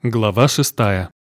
Глава 6.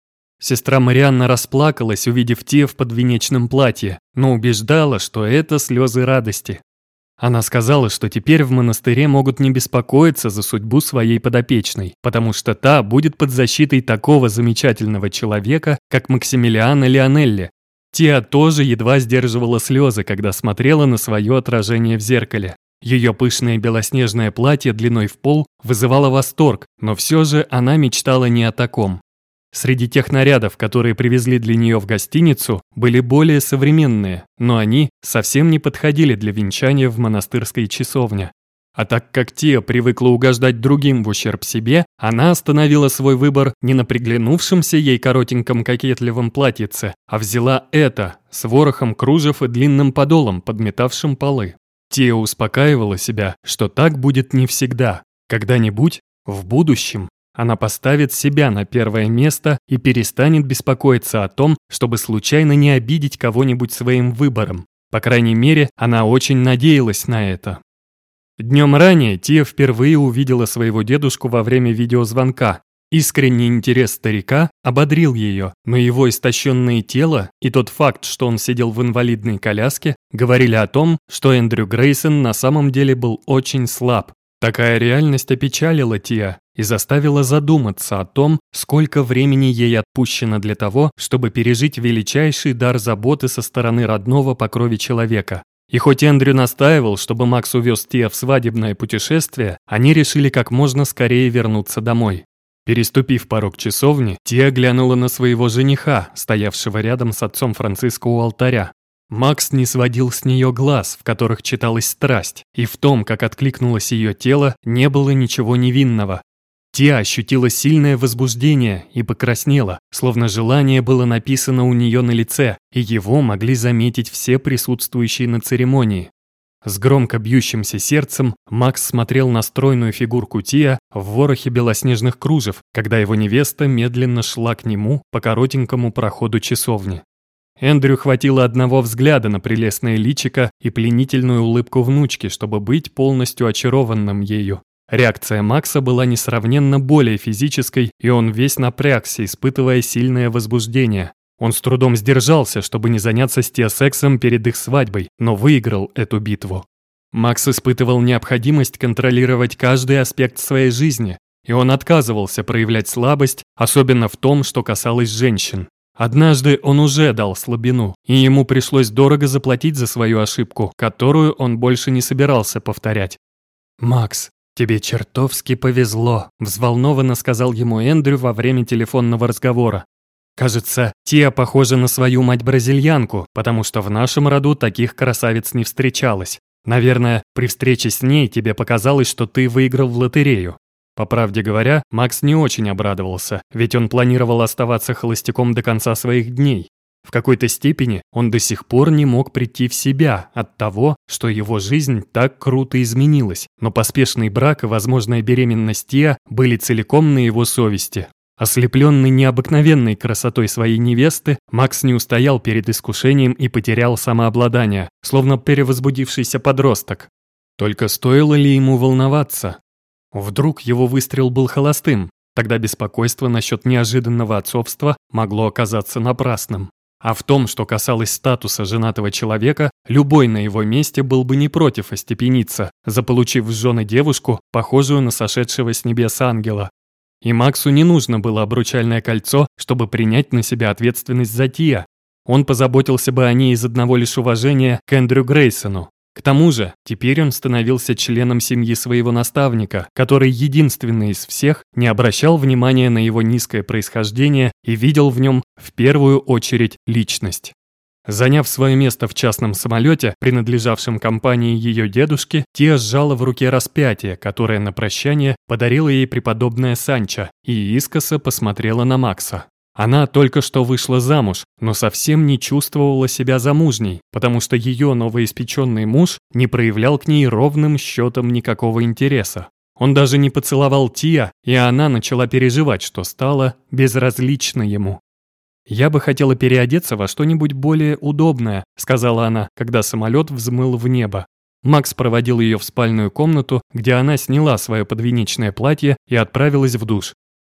Сестра Марианна расплакалась, увидев Тиа в подвенечном платье, но убеждала, что это слезы радости. Она сказала, что теперь в монастыре могут не беспокоиться за судьбу своей подопечной, потому что та будет под защитой такого замечательного человека, как Максимилиано Лионелли. Тиа тоже едва сдерживала слезы, когда смотрела на свое отражение в зеркале. Ее пышное белоснежное платье длиной в пол вызывало восторг, но все же она мечтала не о таком. Среди тех нарядов, которые привезли для нее в гостиницу, были более современные, но они совсем не подходили для венчания в монастырской часовне. А так как Тиа привыкла угождать другим в ущерб себе, она остановила свой выбор не на приглянувшемся ей коротеньком кокетливом платьице, а взяла это с ворохом кружев и длинным подолом, подметавшим полы. Тиа успокаивала себя, что так будет не всегда. Когда-нибудь, в будущем, она поставит себя на первое место и перестанет беспокоиться о том, чтобы случайно не обидеть кого-нибудь своим выбором. По крайней мере, она очень надеялась на это. Днем ранее Тиа впервые увидела своего дедушку во время видеозвонка. Искренний интерес старика ободрил ее, но его истощенное тело и тот факт, что он сидел в инвалидной коляске, говорили о том, что Эндрю Грейсон на самом деле был очень слаб. Такая реальность опечалила Тиа и заставила задуматься о том, сколько времени ей отпущено для того, чтобы пережить величайший дар заботы со стороны родного по крови человека. И хоть Эндрю настаивал, чтобы Макс увез Тиа в свадебное путешествие, они решили как можно скорее вернуться домой. Переступив порог часовни, Тиа глянула на своего жениха, стоявшего рядом с отцом Франциско у алтаря. Макс не сводил с нее глаз, в которых читалась страсть, и в том, как откликнулось ее тело, не было ничего невинного. Тиа ощутила сильное возбуждение и покраснела, словно желание было написано у нее на лице, и его могли заметить все присутствующие на церемонии. С громко бьющимся сердцем Макс смотрел на стройную фигурку Тиа в ворохе белоснежных кружев, когда его невеста медленно шла к нему по коротенькому проходу часовни. Эндрю хватило одного взгляда на прелестное личико и пленительную улыбку внучки, чтобы быть полностью очарованным ею. Реакция Макса была несравненно более физической, и он весь напрягся, испытывая сильное возбуждение. Он с трудом сдержался, чтобы не заняться с Тиа сексом перед их свадьбой, но выиграл эту битву. Макс испытывал необходимость контролировать каждый аспект своей жизни, и он отказывался проявлять слабость, особенно в том, что касалось женщин. Однажды он уже дал слабину, и ему пришлось дорого заплатить за свою ошибку, которую он больше не собирался повторять. «Макс, тебе чертовски повезло», – взволнованно сказал ему Эндрю во время телефонного разговора. «Кажется, Тиа похожа на свою мать-бразильянку, потому что в нашем роду таких красавиц не встречалось. Наверное, при встрече с ней тебе показалось, что ты выиграл в лотерею». По правде говоря, Макс не очень обрадовался, ведь он планировал оставаться холостяком до конца своих дней. В какой-то степени он до сих пор не мог прийти в себя от того, что его жизнь так круто изменилась, но поспешный брак и возможная беременность Тиа были целиком на его совести. Ослепленный необыкновенной красотой своей невесты, Макс не устоял перед искушением и потерял самообладание, словно перевозбудившийся подросток. Только стоило ли ему волноваться? Вдруг его выстрел был холостым, тогда беспокойство насчет неожиданного отцовства могло оказаться напрасным. А в том, что касалось статуса женатого человека, любой на его месте был бы не против остепениться, заполучив в жены девушку, похожую на сошедшего с небес ангела. И Максу не нужно было обручальное кольцо, чтобы принять на себя ответственность за Тиа. Он позаботился бы о ней из одного лишь уважения к Эндрю Грейсону. К тому же, теперь он становился членом семьи своего наставника, который единственный из всех не обращал внимания на его низкое происхождение и видел в нем в первую очередь личность. Заняв свое место в частном самолете, принадлежавшем компании ее дедушки, Тиа сжала в руке распятие, которое на прощание подарила ей преподобная Санча, и искоса посмотрела на Макса. Она только что вышла замуж, но совсем не чувствовала себя замужней, потому что ее новоиспеченный муж не проявлял к ней ровным счетом никакого интереса. Он даже не поцеловал Тиа, и она начала переживать, что стало безразлично ему. «Я бы хотела переодеться во что-нибудь более удобное», — сказала она, когда самолет взмыл в небо. Макс проводил ее в спальную комнату, где она сняла свое подвенечное платье и отправилась в душ.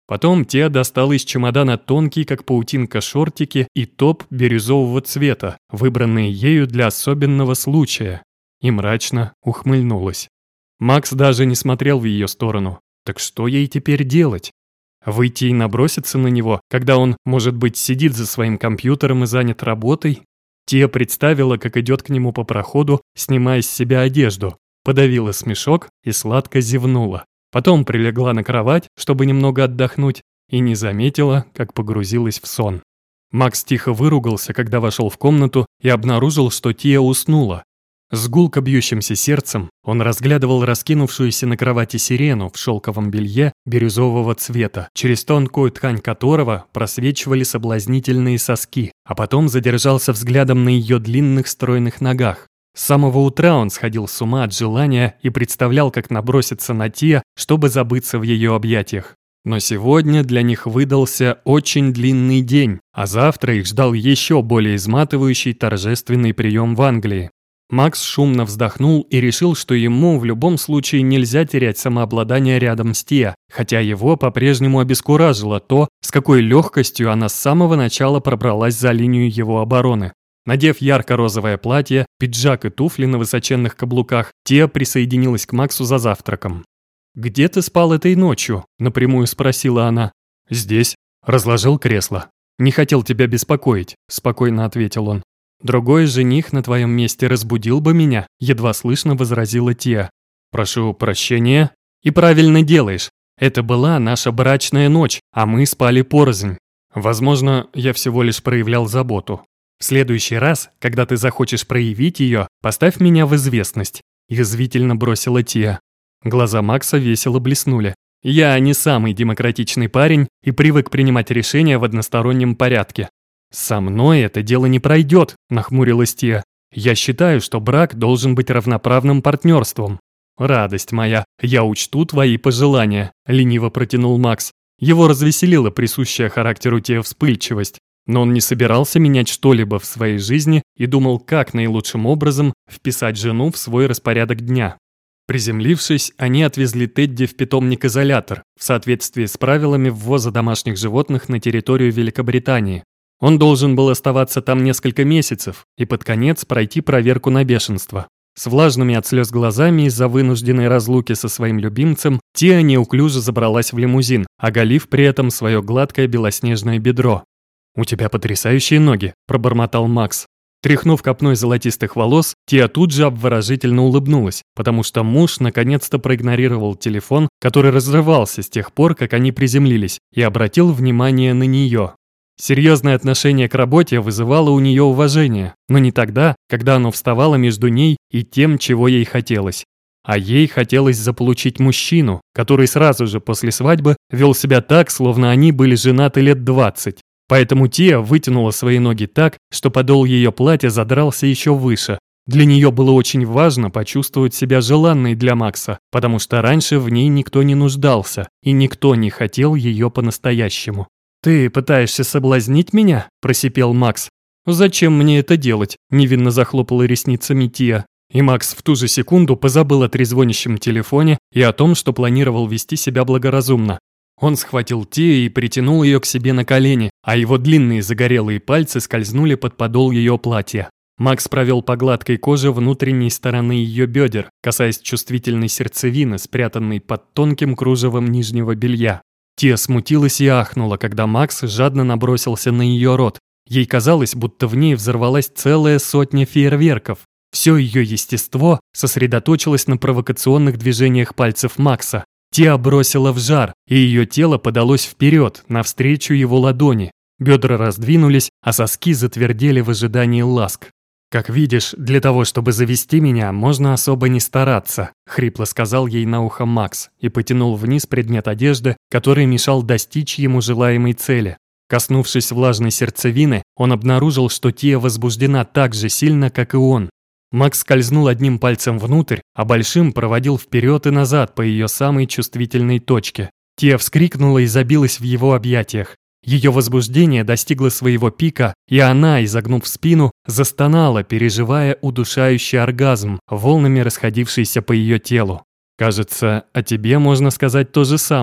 Потом Тиа достала из чемодана тонкий, как паутинка, шортики и топ бирюзового цвета, выбранные ею для особенного случая, и мрачно ухмыльнулась. Макс даже не смотрел в ее сторону. Так что ей теперь делать? Выйти и наброситься на него, когда он, может быть, сидит за своим компьютером и занят работой? Тия представила, как идет к нему по проходу, снимая с себя одежду, подавила смешок и сладко зевнула. Потом прилегла на кровать, чтобы немного отдохнуть, и не заметила, как погрузилась в сон. Макс тихо выругался, когда вошел в комнату и обнаружил, что Тия уснула. С гулко бьющимся сердцем он разглядывал раскинувшуюся на кровати сирену в шелковом белье бирюзового цвета, через тонкую ткань которого просвечивали соблазнительные соски, а потом задержался взглядом на ее длинных стройных ногах. С самого утра он сходил с ума от желания и представлял, как наброситься на Тиа, чтобы забыться в ее объятиях. Но сегодня для них выдался очень длинный день, а завтра их ждал еще более изматывающий торжественный прием в Англии. Макс шумно вздохнул и решил, что ему в любом случае нельзя терять самообладание рядом с Тиа, хотя его по-прежнему обескуражило то, с какой легкостью она с самого начала пробралась за линию его обороны. Надев ярко-розовое платье, пиджак и туфли на высоченных каблуках, Тиа присоединилась к Максу за завтраком. «Где ты спал этой ночью?» – напрямую спросила она. «Здесь». Разложил кресло. «Не хотел тебя беспокоить», – спокойно ответил он. «Другой жених на твоем месте разбудил бы меня», – едва слышно возразила Тиа. «Прошу прощения». «И правильно делаешь. Это была наша брачная ночь, а мы спали порознь. Возможно, я всего лишь проявлял заботу. В следующий раз, когда ты захочешь проявить ее, поставь меня в известность», – язвительно бросила Тиа. Глаза Макса весело блеснули. «Я не самый демократичный парень и привык принимать решения в одностороннем порядке». «Со мной это дело не пройдет», – нахмурилась Тиа. «Я считаю, что брак должен быть равноправным партнерством». «Радость моя, я учту твои пожелания», – лениво протянул Макс. Его развеселила присущая характеру Тиа вспыльчивость. Но он не собирался менять что-либо в своей жизни и думал, как наилучшим образом вписать жену в свой распорядок дня. Приземлившись, они отвезли Тедди в питомник-изолятор в соответствии с правилами ввоза домашних животных на территорию Великобритании. Он должен был оставаться там несколько месяцев и под конец пройти проверку на бешенство. С влажными от слез глазами из-за вынужденной разлуки со своим любимцем, Тиа неуклюже забралась в лимузин, оголив при этом свое гладкое белоснежное бедро. «У тебя потрясающие ноги», – пробормотал Макс. Тряхнув копной золотистых волос, Тиа тут же обворожительно улыбнулась, потому что муж наконец-то проигнорировал телефон, который разрывался с тех пор, как они приземлились, и обратил внимание на нее. Серьезное отношение к работе вызывало у нее уважение, но не тогда, когда оно вставало между ней и тем, чего ей хотелось. А ей хотелось заполучить мужчину, который сразу же после свадьбы вел себя так, словно они были женаты лет 20. Поэтому Тиа вытянула свои ноги так, что подол ее платья задрался еще выше. Для нее было очень важно почувствовать себя желанной для Макса, потому что раньше в ней никто не нуждался, и никто не хотел ее по-настоящему. «Ты пытаешься соблазнить меня?» – просипел Макс. «Зачем мне это делать?» – невинно захлопала ресницами Тиа. И Макс в ту же секунду позабыл о трезвонящем телефоне и о том, что планировал вести себя благоразумно. Он схватил Тиа и притянул ее к себе на колени, а его длинные загорелые пальцы скользнули под подол ее платья. Макс провел по гладкой коже внутренней стороны ее бедер, касаясь чувствительной сердцевины, спрятанной под тонким кружевом нижнего белья. Тиа смутилась и ахнула, когда Макс жадно набросился на ее рот. Ей казалось, будто в ней взорвалась целая сотня фейерверков. Все ее естество сосредоточилось на провокационных движениях пальцев Макса. Тиа бросила в жар, и ее тело подалось вперед, навстречу его ладони. Бедра раздвинулись, а соски затвердели в ожидании ласк. «Как видишь, для того, чтобы завести меня, можно особо не стараться», – хрипло сказал ей на ухо Макс и потянул вниз предмет одежды, который мешал достичь ему желаемой цели. Коснувшись влажной сердцевины, он обнаружил, что Тиа возбуждена так же сильно, как и он. Макс скользнул одним пальцем внутрь, а большим проводил вперед и назад по ее самой чувствительной точке. Тиа вскрикнула и забилась в его объятиях. Ее возбуждение достигло своего пика, и она, изогнув спину, застонала, переживая удушающий оргазм, волнами расходившийся по ее телу. «Кажется, о тебе можно сказать то же самое», –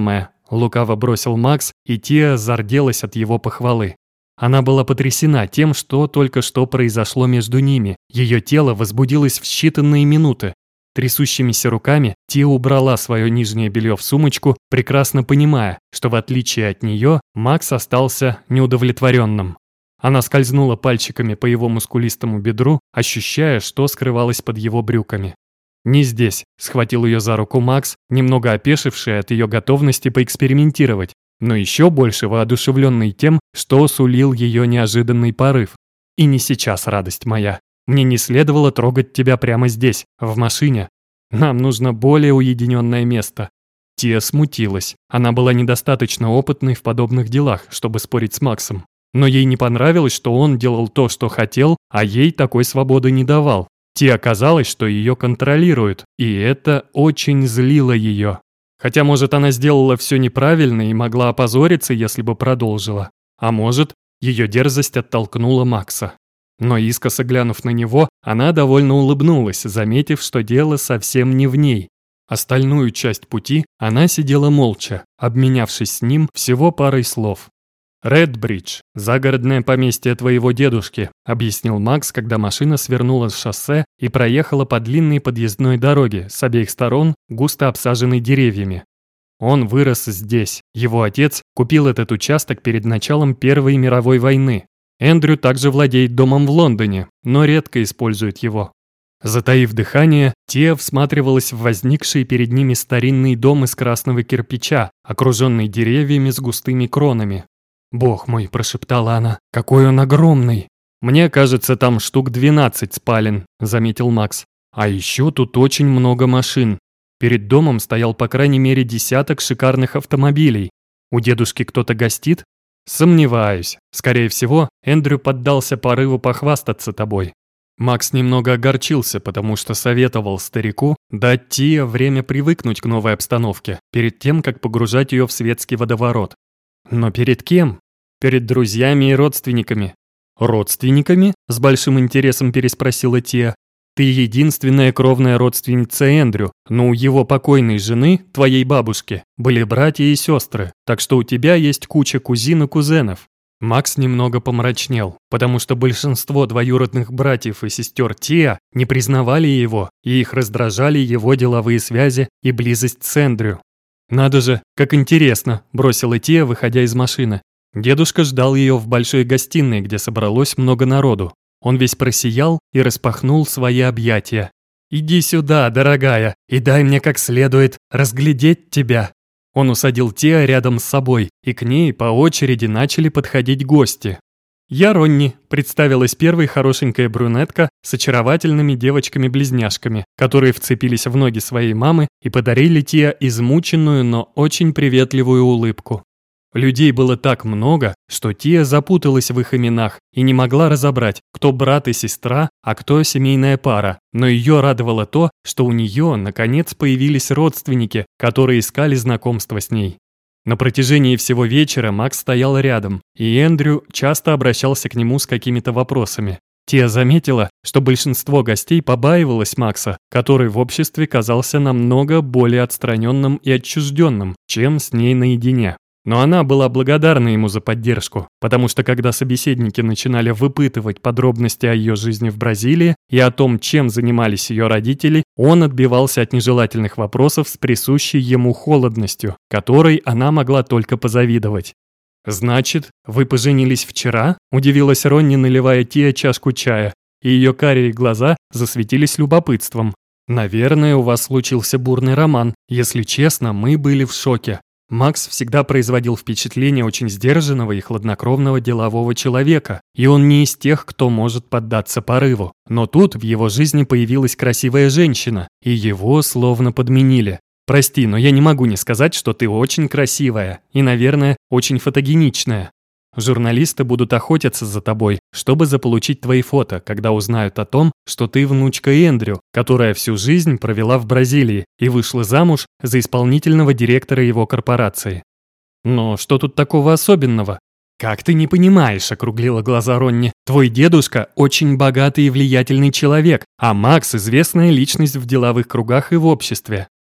лукаво бросил Макс, и Тиа зарделась от его похвалы. Она была потрясена тем, что только что произошло между ними. Ее тело возбудилось в считанные минуты. Трясущимися руками Тиа убрала свое нижнее белье в сумочку, прекрасно понимая, что в отличие от нее Макс остался неудовлетворенным. Она скользнула пальчиками по его мускулистому бедру, ощущая, что скрывалось под его брюками. «Не здесь», — схватил ее за руку Макс, немного опешивший от ее готовности поэкспериментировать, но еще больше воодушевленный тем, что сулил ее неожиданный порыв. «И не сейчас, радость моя. Мне не следовало трогать тебя прямо здесь, в машине. Нам нужно более уединенное место». Тиа смутилась. Она была недостаточно опытной в подобных делах, чтобы спорить с Максом. Но ей не понравилось, что он делал то, что хотел, а ей такой свободы не давал. Тиа казалось, что ее контролируют, и это очень злило ее. Хотя, может, она сделала все неправильно и могла опозориться, если бы продолжила. А может, ее дерзость оттолкнула Макса. Но искоса глянув на него, она довольно улыбнулась, заметив, что дело совсем не в ней. Остальную часть пути она сидела молча, обменявшись с ним всего парой слов. «Редбридж, загородное поместье твоего дедушки», объяснил Макс, когда машина свернула с шоссе и проехала по длинной подъездной дороге, с обеих сторон густо обсаженной деревьями. Он вырос здесь. Его отец купил этот участок перед началом Первой мировой войны. Эндрю также владеет домом в Лондоне, но редко использует его. Затаив дыхание, Тиа всматривалась в возникший перед ними старинный дом из красного кирпича, окруженный деревьями с густыми кронами. «Бог мой», – прошептала она, – «какой он огромный!» «Мне кажется, там штук 12 спален», – заметил Макс. «А еще тут очень много машин. Перед домом стоял по крайней мере десяток шикарных автомобилей. У дедушки кто-то гостит?» «Сомневаюсь. Скорее всего, Эндрю поддался порыву похвастаться тобой». Макс немного огорчился, потому что советовал старику дать Тиа время привыкнуть к новой обстановке, перед тем, как погружать ее в светский водоворот. Но перед кем? Перед друзьями и родственниками. «Родственниками?» – с большим интересом переспросила Тиа. «Ты единственная кровная родственница Эндрю, но у его покойной жены, твоей бабушки, были братья и сестры, так что у тебя есть куча кузин и кузенов». Макс немного помрачнел, потому что большинство двоюродных братьев и сестер Тиа не признавали его, и их раздражали его деловые связи и близость с Эндрю. «Надо же, как интересно», – бросила Тиа, выходя из машины. Дедушка ждал ее в большой гостиной, где собралось много народу. Он весь просиял и распахнул свои объятия. «Иди сюда, дорогая, и дай мне как следует разглядеть тебя». Он усадил Тиа рядом с собой, и к ней по очереди начали подходить гости. «Я Ронни», – представилась первой хорошенькая брюнетка с очаровательными девочками-близняшками, которые вцепились в ноги своей мамы и подарили Тиа измученную, но очень приветливую улыбку. Людей было так много, что Тиа запуталась в их именах и не могла разобрать, кто брат и сестра, а кто семейная пара, но ее радовало то, что у нее, наконец, появились родственники, которые искали знакомства с ней. На протяжении всего вечера Макс стоял рядом, и Эндрю часто обращался к нему с какими-то вопросами. Тиа заметила, что большинство гостей побаивалось Макса, который в обществе казался намного более отстраненным и отчужденным, чем с ней наедине. Но она была благодарна ему за поддержку, потому что когда собеседники начинали выпытывать подробности о ее жизни в Бразилии и о том, чем занимались ее родители, он отбивался от нежелательных вопросов с присущей ему холодностью, которой она могла только позавидовать. «Значит, вы поженились вчера?» – удивилась Ронни, наливая Тиа чашку чая, и ее карие глаза засветились любопытством. «Наверное, у вас случился бурный роман. Если честно, мы были в шоке». Макс всегда производил впечатление очень сдержанного и хладнокровного делового человека, и он не из тех, кто может поддаться порыву. Но тут в его жизни появилась красивая женщина, и его словно подменили. «Прости, но я не могу не сказать, что ты очень красивая и, наверное, очень фотогеничная. Журналисты будут охотиться за тобой, чтобы заполучить твои фото, когда узнают о том, что ты внучка Эндрю, которая всю жизнь провела в Бразилии и вышла замуж за исполнительного директора его корпорации». «Но что тут такого особенного?» «Как ты не понимаешь», — округлила глаза Ронни, «твой дедушка очень богатый и влиятельный человек, а Макс — известная личность в деловых кругах и в обществе».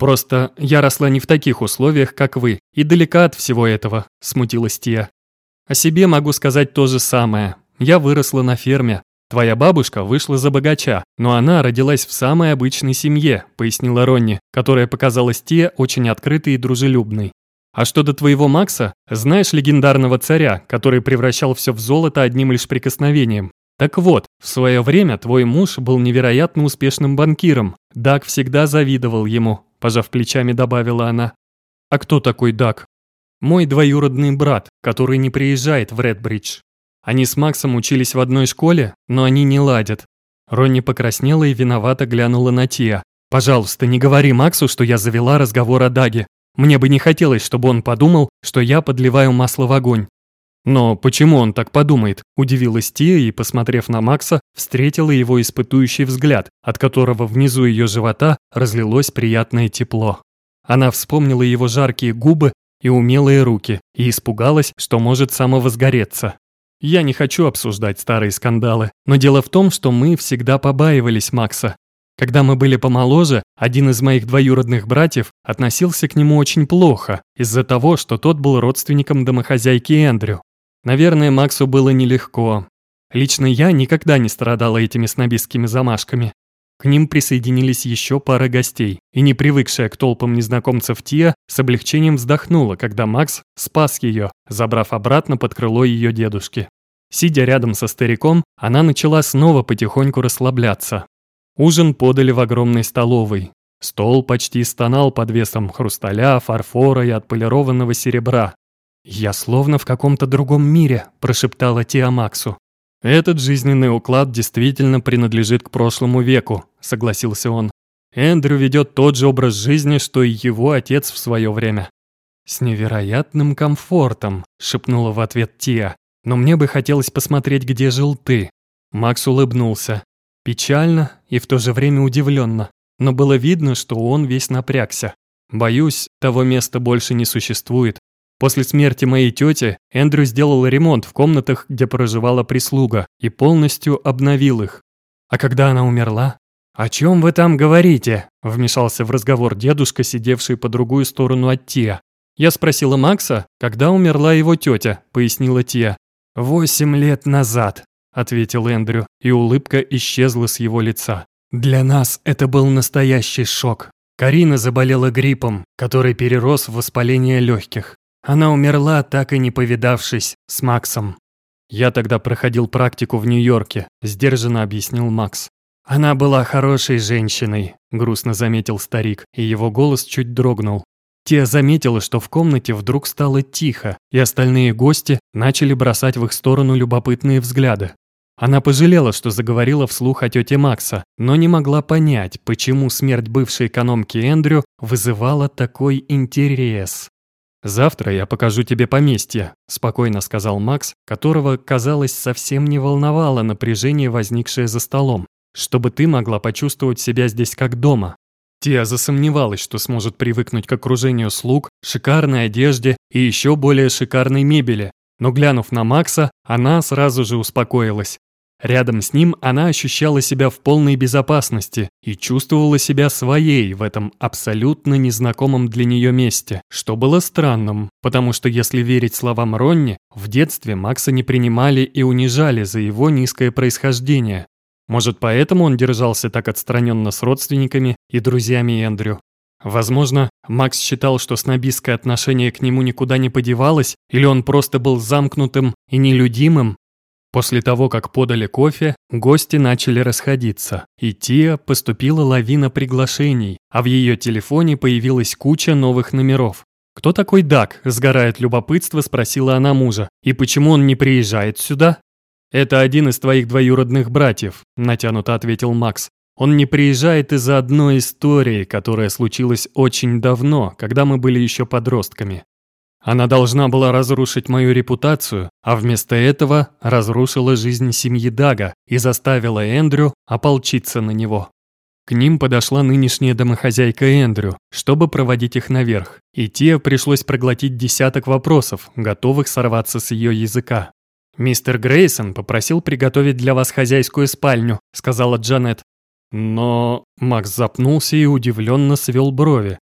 Просто я росла не в таких условиях, как вы, и далека от всего этого», – смутилась Тия. «О себе могу сказать то же самое. Я выросла на ферме. Твоя бабушка вышла за богача, но она родилась в самой обычной семье», – пояснила Ронни, которая показалась Тия очень открытой и дружелюбной. «А что до твоего Макса, знаешь легендарного царя, который превращал все в золото одним лишь прикосновением? Так вот, в свое время твой муж был невероятно успешным банкиром. Даг всегда завидовал ему», – пожав плечами, добавила она. «А кто такой Даг?» «Мой двоюродный брат, который не приезжает в Редбридж. Они с Максом учились в одной школе, но они не ладят». Ронни покраснела и виновато глянула на Тия. «Пожалуйста, не говори Максу, что я завела разговор о Даге. Мне бы не хотелось, чтобы он подумал, что я подливаю масло в огонь». «Но почему он так подумает?» – удивилась Тия и, посмотрев на Макса, встретила его испытующий взгляд, от которого внизу ее живота разлилось приятное тепло. Она вспомнила его жаркие губы и умелые руки и испугалась, что может самовозгореться. «Я не хочу обсуждать старые скандалы, но дело в том, что мы всегда побаивались Макса. Когда мы были помоложе, один из моих двоюродных братьев относился к нему очень плохо из-за того, что тот был родственником домохозяйки Эндрю. Наверное, Максу было нелегко. Лично я никогда не страдала этими снобистскими замашками». К ним присоединились еще пара гостей, и не привыкшая к толпам незнакомцев Тия с облегчением вздохнула, когда Макс спас ее, забрав обратно под крыло ее дедушки. Сидя рядом со стариком, она начала снова потихоньку расслабляться. Ужин подали в огромной столовой. Стол почти стонал под весом хрусталя, фарфора и отполированного серебра. «Я словно в каком-то другом мире», – прошептала Тия Максу. «Этот жизненный уклад действительно принадлежит к прошлому веку», – согласился он. «Эндрю ведет тот же образ жизни, что и его отец в свое время». «С невероятным комфортом», – шепнула в ответ Тия. «Но мне бы хотелось посмотреть, где жил ты». Макс улыбнулся. Печально и в то же время удивленно, но было видно, что он весь напрягся. «Боюсь, того места больше не существует. После смерти моей тети Эндрю сделал ремонт в комнатах, где проживала прислуга, и полностью обновил их. А когда она умерла?» «О чем вы там говорите?» – вмешался в разговор дедушка, сидевший по другую сторону от Тия. «Я спросила Макса, когда умерла его тетя», – пояснила Тия. 8 лет назад», – ответил Эндрю, и улыбка исчезла с его лица. «Для нас это был настоящий шок. Карина заболела гриппом, который перерос в воспаление легких. Она умерла, так и не повидавшись с Максом». «Я тогда проходил практику в Нью-Йорке», – сдержанно объяснил Макс. «Она была хорошей женщиной», – грустно заметил старик, и его голос чуть дрогнул. Тия заметила, что в комнате вдруг стало тихо, и остальные гости начали бросать в их сторону любопытные взгляды. Она пожалела, что заговорила вслух о тете Макса, но не могла понять, почему смерть бывшей экономки Эндрю вызывала такой интерес. «Завтра я покажу тебе поместье», – спокойно сказал Макс, которого, казалось, совсем не волновало напряжение, возникшее за столом, «чтобы ты могла почувствовать себя здесь как дома». Тия засомневалась, что сможет привыкнуть к окружению слуг, шикарной одежде и еще более шикарной мебели, но, глянув на Макса, она сразу же успокоилась. Рядом с ним она ощущала себя в полной безопасности и чувствовала себя своей в этом абсолютно незнакомом для нее месте, что было странным, потому что, если верить словам Ронни, в детстве Макса не принимали и унижали за его низкое происхождение. Может, поэтому он держался так отстраненно с родственниками и друзьями Эндрю. Возможно, Макс считал, что снобистское отношение к нему никуда не подевалось, или он просто был замкнутым и нелюдимым. После того, как подали кофе, гости начали расходиться, и Тия поступила лавина приглашений, а в ее телефоне появилась куча новых номеров. «Кто такой Даг?» – сгорая от любопытства, спросила она мужа. «И почему он не приезжает сюда?» «Это один из твоих двоюродных братьев», – натянуто ответил Макс. «Он не приезжает из-за одной истории, которая случилась очень давно, когда мы были еще подростками. Она должна была разрушить мою репутацию, а вместо этого разрушила жизнь семьи Дага и заставила Эндрю ополчиться на него». К ним подошла нынешняя домохозяйка Эндрю, чтобы проводить их наверх, и Тия пришлось проглотить десяток вопросов, готовых сорваться с ее языка. «Мистер Грейсон попросил приготовить для вас хозяйскую спальню», — сказала Джанет. Но Макс запнулся и удивленно свел брови.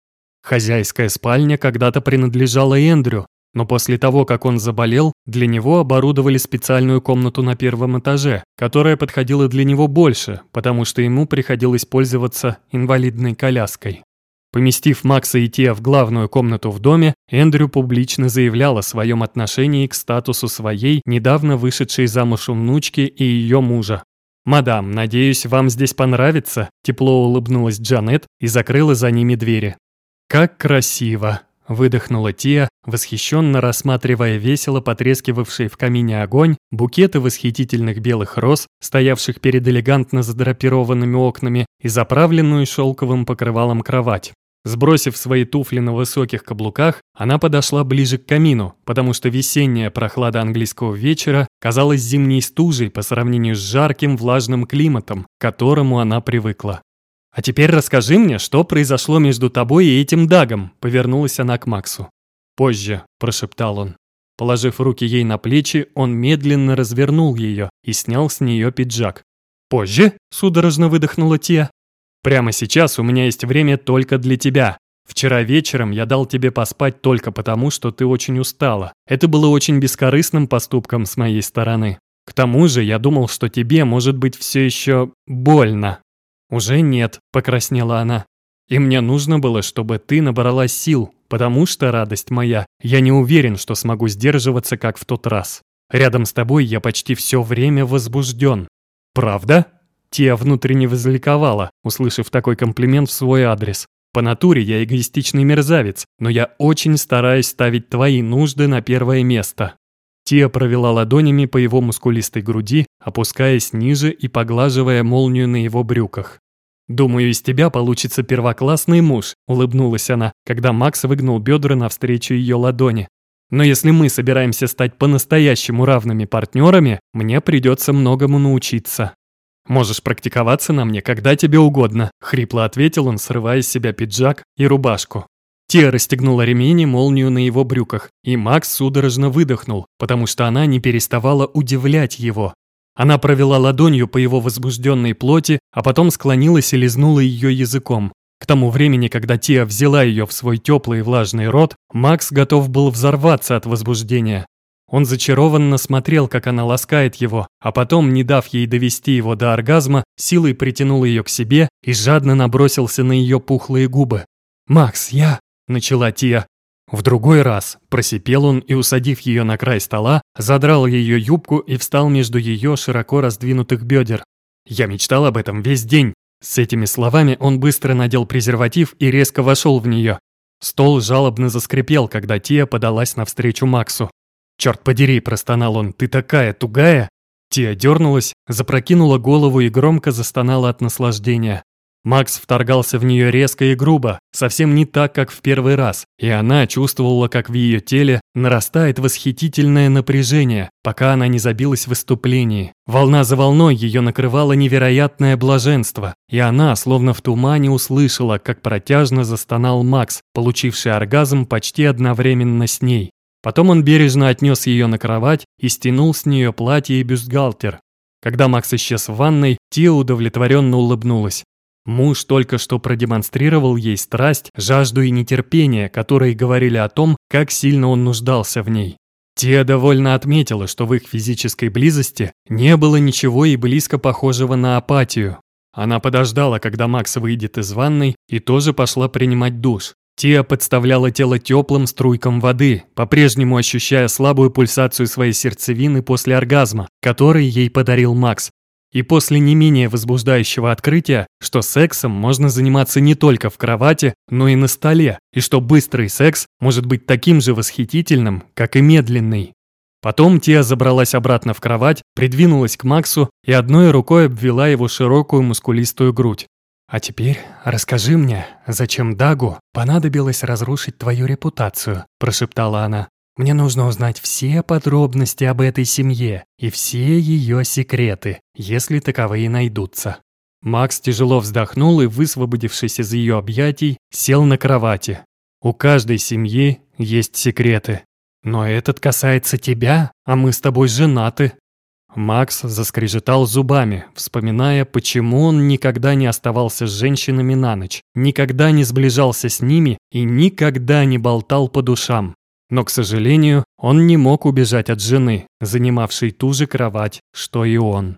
Хозяйская спальня когда-то принадлежала Эндрю, но после того, как он заболел, для него оборудовали специальную комнату на первом этаже, которая подходила для него больше, потому что ему приходилось пользоваться инвалидной коляской. Поместив Макса и Тиа в главную комнату в доме, Эндрю публично заявлял о своем отношении к статусу своей, недавно вышедшей замуж внучки и ее мужа. «Мадам, надеюсь, вам здесь понравится», – тепло улыбнулась Джанет и закрыла за ними двери. «Как красиво!» – выдохнула Тиа, восхищенно рассматривая весело потрескивавший в камине огонь, букеты восхитительных белых роз, стоявших перед элегантно задрапированными окнами, и заправленную шелковым покрывалом кровать. Сбросив свои туфли на высоких каблуках, она подошла ближе к камину, потому что весенняя прохлада английского вечера казалась зимней стужей по сравнению с жарким влажным климатом, к которому она привыкла. «А теперь расскажи мне, что произошло между тобой и этим Дагом», — повернулась она к Максу. «Позже», — прошептал он. Положив руки ей на плечи, он медленно развернул ее и снял с нее пиджак. «Позже?» — судорожно выдохнула Тиа. «Прямо сейчас у меня есть время только для тебя. Вчера вечером я дал тебе поспать только потому, что ты очень устала. Это было очень бескорыстным поступком с моей стороны. К тому же я думал, что тебе может быть все еще больно». «Уже нет», — покраснела она. «И мне нужно было, чтобы ты набралась сил, потому что, радость моя, я не уверен, что смогу сдерживаться, как в тот раз. Рядом с тобой я почти все время возбужден». «Правда?» Тиа внутренне возликовала, услышав такой комплимент в свой адрес. «По натуре я эгоистичный мерзавец, но я очень стараюсь ставить твои нужды на первое место». Тиа провела ладонями по его мускулистой груди, опускаясь ниже и поглаживая молнию на его брюках. «Думаю, из тебя получится первоклассный муж», — улыбнулась она, когда Макс выгнул бедра навстречу ее ладони. «Но если мы собираемся стать по-настоящему равными партнерами, мне придется многому научиться». «Можешь практиковаться на мне, когда тебе угодно», — хрипло ответил он, срывая с себя пиджак и рубашку. Тиа расстегнула ремень и молнию на его брюках, и Макс судорожно выдохнул, потому что она не переставала удивлять его. Она провела ладонью по его возбужденной плоти, а потом склонилась и лизнула ее языком. К тому времени, когда Тиа взяла ее в свой теплый и влажный рот, Макс готов был взорваться от возбуждения. Он зачарованно смотрел, как она ласкает его, а потом, не дав ей довести его до оргазма, силой притянул ее к себе и жадно набросился на ее пухлые губы. «Макс, я...» – начала Тиа. В другой раз просипел он и, усадив ее на край стола, задрал ее юбку и встал между ее широко раздвинутых бедер. «Я мечтал об этом весь день». С этими словами он быстро надел презерватив и резко вошел в нее. Стол жалобно заскрипел, когда Тиа подалась навстречу Максу. «Черт подери», – простонал он, – «ты такая тугая!» Тиа дернулась, запрокинула голову и громко застонала от наслаждения. Макс вторгался в нее резко и грубо, совсем не так, как в первый раз, и она чувствовала, как в ее теле нарастает восхитительное напряжение, пока она не забилась в выступлении. Волна за волной ее накрывало невероятное блаженство, и она, словно в тумане, услышала, как протяжно застонал Макс, получивший оргазм почти одновременно с ней. Потом он бережно отнес ее на кровать и стянул с нее платье и бюстгальтер. Когда Макс исчез в ванной, Тиа удовлетворенно улыбнулась. Муж только что продемонстрировал ей страсть, жажду и нетерпение, которые говорили о том, как сильно он нуждался в ней. Тиа довольно отметила, что в их физической близости не было ничего и близко похожего на апатию. Она подождала, когда Макс выйдет из ванной, и тоже пошла принимать душ. Тиа подставляла тело теплым струйкам воды, по-прежнему ощущая слабую пульсацию своей сердцевины после оргазма, который ей подарил Макс. И после не менее возбуждающего открытия, что сексом можно заниматься не только в кровати, но и на столе, и что быстрый секс может быть таким же восхитительным, как и медленный. Потом Тиа забралась обратно в кровать, придвинулась к Максу и одной рукой обвела его широкую мускулистую грудь. «А теперь расскажи мне, зачем Дагу понадобилось разрушить твою репутацию?» – прошептала она. «Мне нужно узнать все подробности об этой семье и все ее секреты, если таковые найдутся». Макс тяжело вздохнул и, высвободившись из ее объятий, сел на кровати. «У каждой семьи есть секреты. Но этот касается тебя, а мы с тобой женаты». Макс заскрежетал зубами, вспоминая, почему он никогда не оставался с женщинами на ночь, никогда не сближался с ними и никогда не болтал по душам. Но, к сожалению, он не мог убежать от жены, занимавшей ту же кровать, что и он.